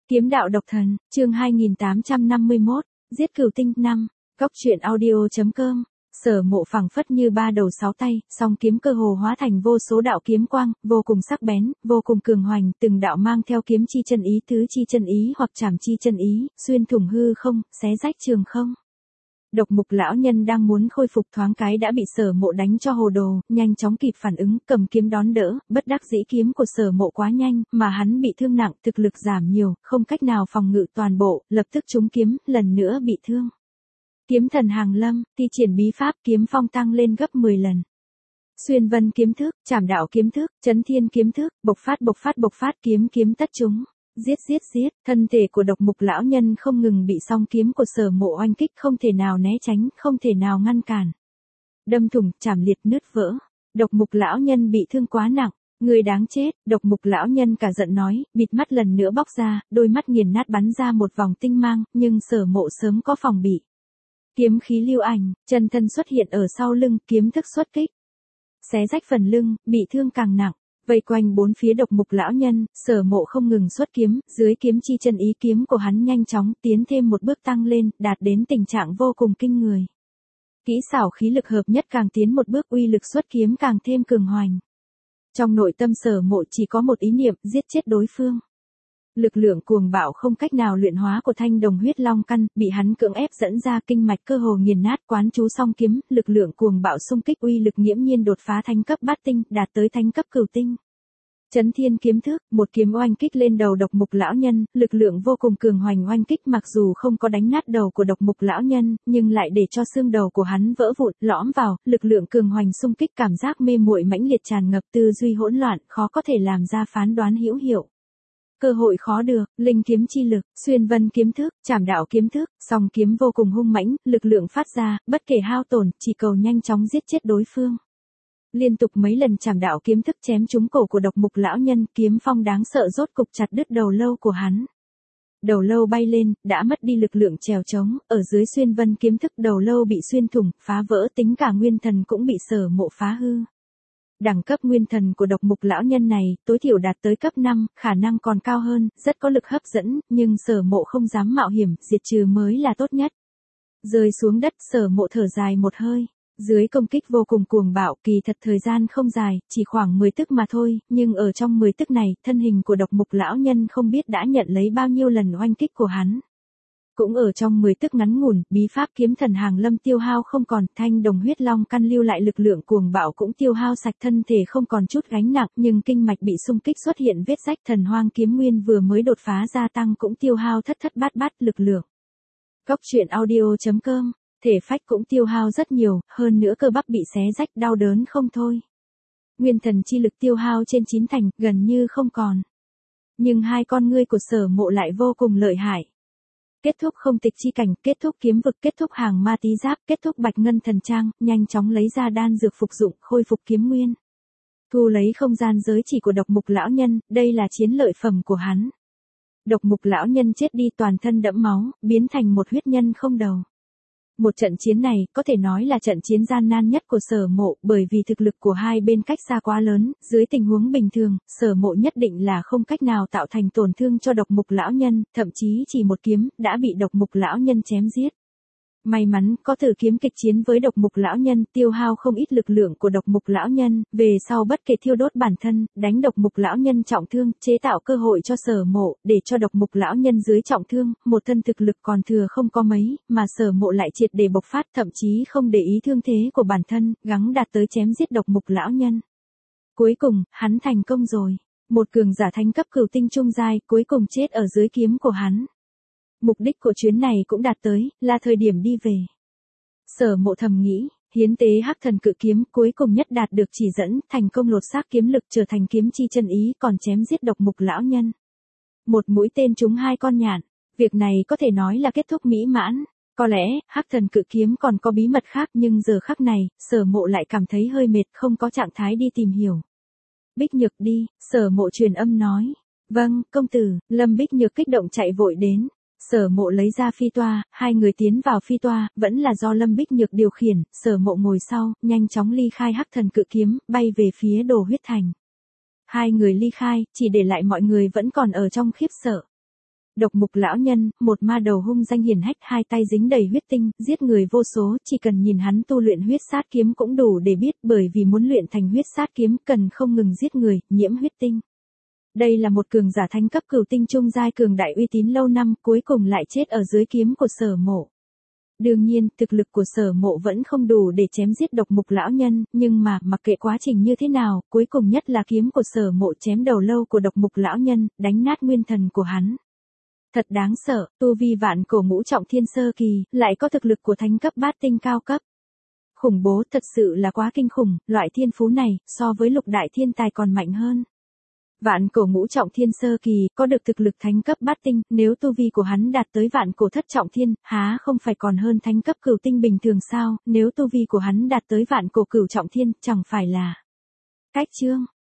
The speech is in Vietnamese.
Kiếm đạo độc thần, chương 2851, giết cửu tinh 5, góc truyện audio.com. Sở Mộ phảng phất như ba đầu sáu tay, song kiếm cơ hồ hóa thành vô số đạo kiếm quang, vô cùng sắc bén, vô cùng cường hoành, từng đạo mang theo kiếm chi chân ý, tứ chi chân ý hoặc trảm chi chân ý, xuyên thủng hư không, xé rách trường không. Độc Mục lão nhân đang muốn khôi phục thoáng cái đã bị Sở Mộ đánh cho hồ đồ, nhanh chóng kịp phản ứng, cầm kiếm đón đỡ, bất đắc dĩ kiếm của Sở Mộ quá nhanh, mà hắn bị thương nặng, thực lực giảm nhiều, không cách nào phòng ngự toàn bộ, lập tức trúng kiếm, lần nữa bị thương. Kiếm thần hàng lâm, thi triển bí pháp, kiếm phong tăng lên gấp 10 lần. Xuyên vân kiếm thức, trảm đạo kiếm thức, chấn thiên kiếm thức, bộc phát, kiếm tất chúng. Giết, thân thể của Độc Mục lão nhân không ngừng bị song kiếm của Sở Mộ oanh kích, không thể nào né tránh, không thể nào ngăn cản. Đâm thủng, chảm liệt, nứt vỡ. Độc Mục lão nhân bị thương quá nặng, người đáng chết. Độc Mục lão nhân cả giận nói, bịt mắt lần nữa bóc ra, đôi mắt nghiền nát bắn ra một vòng tinh mang, nhưng Sở Mộ sớm có phòng bị. Kiếm khí lưu ảnh, chân thân xuất hiện ở sau lưng, kiếm thức xuất kích. Xé rách phần lưng, bị thương càng nặng. Vây quanh bốn phía Độc Mục lão nhân, Sở Mộ không ngừng xuất kiếm, dưới kiếm chi chân ý kiếm của hắn nhanh chóng tiến thêm một bước tăng lên, đạt đến tình trạng vô cùng kinh người. Kỹ xảo khí lực hợp nhất càng tiến một bước, uy lực xuất kiếm càng thêm cường hoành. Trong nội tâm Sở Mộ chỉ có một ý niệm, giết chết đối phương. Lực lượng cuồng bạo không cách nào luyện hóa của Thanh Đồng huyết long căn, bị hắn cưỡng ép dẫn ra, kinh mạch cơ hồ nghiền nát, quán chú song kiếm, lực lượng cuồng bạo xung kích, uy lực nghiễm nhiên đột phá thánh cấp bát tinh, đạt tới thánh cấp cửu tinh. Chấn thiên kiếm thức, một kiếm oanh kích lên đầu Độc Mục lão nhân, lực lượng vô cùng cường hoành oanh kích, mặc dù không có đánh nát đầu của Độc Mục lão nhân, nhưng lại để cho xương đầu của hắn vỡ vụn, lõm vào, lực lượng cường hoành xung kích, cảm giác mê muội mãnh liệt tràn ngập, tư duy hỗn loạn, khó có thể làm ra phán đoán hữu hiệu. Cơ hội khó được, linh kiếm chi lực, xuyên vân kiếm thức, trảm đạo kiếm thức, song kiếm vô cùng hung mãnh, lực lượng phát ra, bất kể hao tổn, chỉ cầu nhanh chóng giết chết đối phương. Liên tục mấy lần trảm đạo kiếm thức chém trúng cổ của Độc Mục lão nhân, kiếm phong đáng sợ rốt cục chặt đứt đầu lâu của hắn. Đầu lâu bay lên, đã mất đi lực lượng trèo trống, ở dưới xuyên vân kiếm thức đầu lâu bị xuyên thủng, phá vỡ, tính cả nguyên thần cũng bị Sở Mộ phá hư. Đẳng cấp nguyên thần của Độc Mục lão nhân này, tối thiểu đạt tới cấp 5, khả năng còn cao hơn, rất có lực hấp dẫn, nhưng Sở Mộ không dám mạo hiểm, diệt trừ mới là tốt nhất. Rơi xuống đất, Sở Mộ thở dài một hơi. Dưới công kích vô cùng cuồng bạo, kỳ thật thời gian không dài, chỉ khoảng 10 tức mà thôi, nhưng ở trong 10 tức này, thân hình của Độc Mục lão nhân không biết đã nhận lấy bao nhiêu lần oanh kích của hắn. Cũng ở trong 10 tức ngắn ngủn, bí pháp kiếm thần hàng lâm tiêu hao không còn, Thanh Đồng huyết long căn lưu lại lực lượng cuồng bạo cũng tiêu hao sạch, thân thể không còn chút gánh nặng, nhưng kinh mạch bị xung kích xuất hiện vết rách, thần hoang kiếm nguyên vừa mới đột phá gia tăng cũng tiêu hao thất bát lực lượng. Góc truyện audio.com, thể phách cũng tiêu hao rất nhiều, hơn nữa cơ bắp bị xé rách, đau đớn không thôi. Nguyên thần chi lực tiêu hao trên 9 thành, gần như không còn. Nhưng hai con ngươi của Sở Mộ lại vô cùng lợi hại. Kết thúc không tịch chi cảnh, kết thúc kiếm vực, kết thúc hàng ma tí giáp, kết thúc bạch ngân thần trang, nhanh chóng lấy ra đan dược phục dụng, khôi phục kiếm nguyên. Thu lấy không gian giới chỉ của Độc Mục lão nhân, đây là chiến lợi phẩm của hắn. Độc Mục lão nhân chết đi toàn thân đẫm máu, biến thành một huyết nhân không đầu. Một trận chiến này, có thể nói là trận chiến gian nan nhất của Sở Mộ, bởi vì thực lực của hai bên cách xa quá lớn, dưới tình huống bình thường, Sở Mộ nhất định là không cách nào tạo thành tổn thương cho Độc Mục lão nhân, thậm chí chỉ một kiếm, đã bị Độc Mục lão nhân chém giết. May mắn, có thử kiếm kịch chiến với Độc Mục lão nhân, tiêu hao không ít lực lượng của Độc Mục lão nhân, về sau bất kể thiêu đốt bản thân, đánh Độc Mục lão nhân trọng thương, chế tạo cơ hội cho Sở Mộ, để cho Độc Mục lão nhân dưới trọng thương, một thân thực lực còn thừa không có mấy, mà Sở Mộ lại triệt để bộc phát, thậm chí không để ý thương thế của bản thân, gắng đạt tới chém giết Độc Mục lão nhân. Cuối cùng, hắn thành công rồi. Một cường giả thánh cấp cửu tinh trung giai, cuối cùng chết ở dưới kiếm của hắn. Mục đích của chuyến này cũng đạt tới, là thời điểm đi về. Sở Mộ thầm nghĩ, hiến tế hắc thần cự kiếm cuối cùng nhất đạt được chỉ dẫn, thành công lột xác kiếm lực trở thành kiếm chi chân ý, còn chém giết Độc Mục lão nhân. Một mũi tên trúng hai con nhạn, việc này có thể nói là kết thúc mỹ mãn. Có lẽ, hắc thần cự kiếm còn có bí mật khác, nhưng giờ khắc này, Sở Mộ lại cảm thấy hơi mệt, không có trạng thái đi tìm hiểu. Bích Nhược đi, Sở Mộ truyền âm nói. Vâng, công tử. Lâm Bích Nhược kích động chạy vội đến. Sở Mộ lấy ra phi toa, hai người tiến vào phi toa, vẫn là do Lâm Bích Nhược điều khiển, Sở Mộ ngồi sau, nhanh chóng ly khai hắc thần cự kiếm, bay về phía Đồ Huyết Thành. Hai người ly khai, chỉ để lại mọi người vẫn còn ở trong khiếp sợ. Độc mục lão nhân, một ma đầu hung danh hiển hách, hai tay dính đầy huyết tinh, giết người vô số, chỉ cần nhìn hắn tu luyện huyết sát kiếm cũng đủ để biết, bởi vì muốn luyện thành huyết sát kiếm cần không ngừng giết người, nhiễm huyết tinh. Đây là một cường giả thánh cấp cửu tinh trung giai cường đại uy tín lâu năm, cuối cùng lại chết ở dưới kiếm của Sở Mộ. Đương nhiên, thực lực của Sở Mộ vẫn không đủ để chém giết độc mục lão nhân, nhưng mà, mặc kệ quá trình như thế nào, cuối cùng nhất là kiếm của Sở Mộ chém đầu lâu của độc mục lão nhân, đánh nát nguyên thần của hắn. Thật đáng sợ, tu vi vạn cổ ngũ trọng thiên sơ kỳ, lại có thực lực của thánh cấp bát tinh cao cấp. Khủng bố, thật sự là quá kinh khủng, loại thiên phú này, so với lục đại thiên tài còn mạnh hơn. Vạn cổ ngũ trọng thiên sơ kỳ, có được thực lực thánh cấp bát tinh, nếu tu vi của hắn đạt tới vạn cổ thất trọng thiên, há không phải còn hơn thánh cấp cửu tinh bình thường sao, nếu tu vi của hắn đạt tới vạn cổ cửu trọng thiên, chẳng phải là cách chương.